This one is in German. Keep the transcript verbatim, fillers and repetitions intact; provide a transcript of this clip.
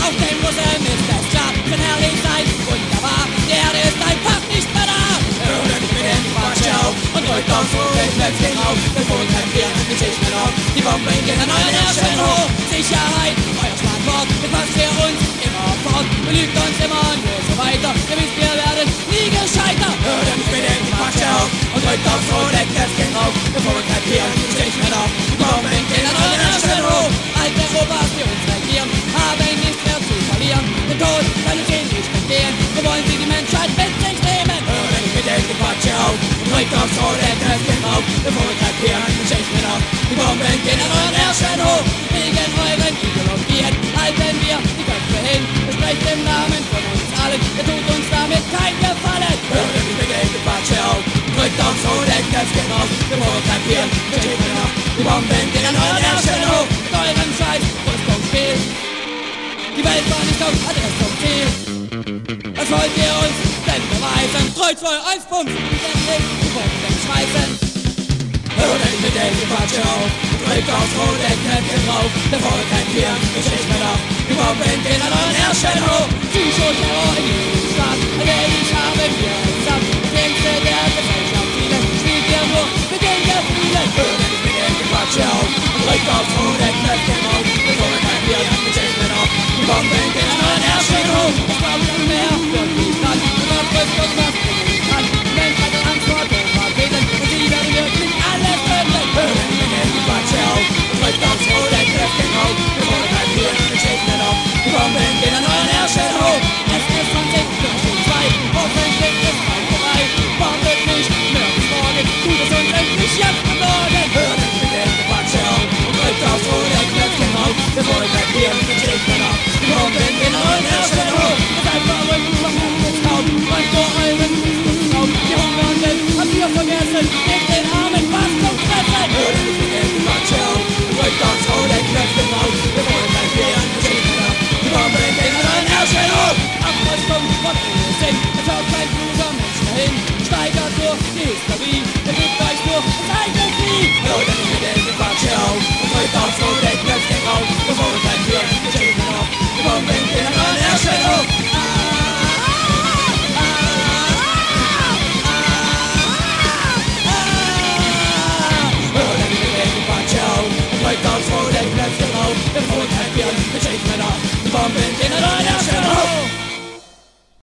Auf dem Russen ist es klar, kann herrlich sein, wunderbar. Die Erde ist einfach nicht mehr da. Hört mit dem Quatsch auf und drückt aufs Rot, läuft den auf. Der Vogel kann wir nicht sich mehr auf. Die Bomben gehen an euren Herrschen hoch. Sicherheit, euer Schlagwort, mit was wir uns immer fort. Belügt uns immer nur so weiter. Ihr wisst, wir werden nie gescheiter. Hört mit dem Quatsch auf und drückt aufs Rot, läuft den auf. Der Vogel kann wir nicht sich mehr auf. Die Bomben gehen an euren Herrschen hoch. Alte Europas, die uns regieren, haben nichts mehr zu verlieren. Den Tod kann uns ihnen nicht entgehen. Wir wollen sie die Menschheit mit sich nehmen. Hört mit dem Quatsch auf und drückt aufs Rot, läuft den auf. Der Vogel kann wir nicht sich mehr auf. Die Bomben gehen an euren Herrschen hoch. Wegen euren Ideologien halten wir die Köpfe hin. Besprecht im Namen von uns allen. Ihr tut uns damit kein Gefallen. Hört mit dem Quatsch auf. Drückt aufs Rot, läuft den auf. Der Vogel kann wir nicht sich mehr auf. Die Bomben gehen an euren Herrschen hoch. Mit eurem Scheiß Rüstungsspiel. Die Welt war nicht auf Adresse zum Ziel. Was wollt ihr uns denn beweisen? drei, zwei, eins, Punkt. Die Bomben schmeißen. Hört euch mit dem Quatsch auf. Drückt aufs Rot, Knöpfchen drauf. Der Volk kennt hier, ich nicht mehr auf. Die Bomben gehen an euren Herrschen hoch. Psychoterror in jedem Staat. Allmählich haben wir es ab. Das Längste der Gesellschaft. Viele spielt ihr nur mit den Gefühlen. Hört euch mit dem Quatsch auf. Drückt aufs Rot, Knöpfchen drauf. Der Volk kennt hier, ich nicht mehr auf. Die Bomben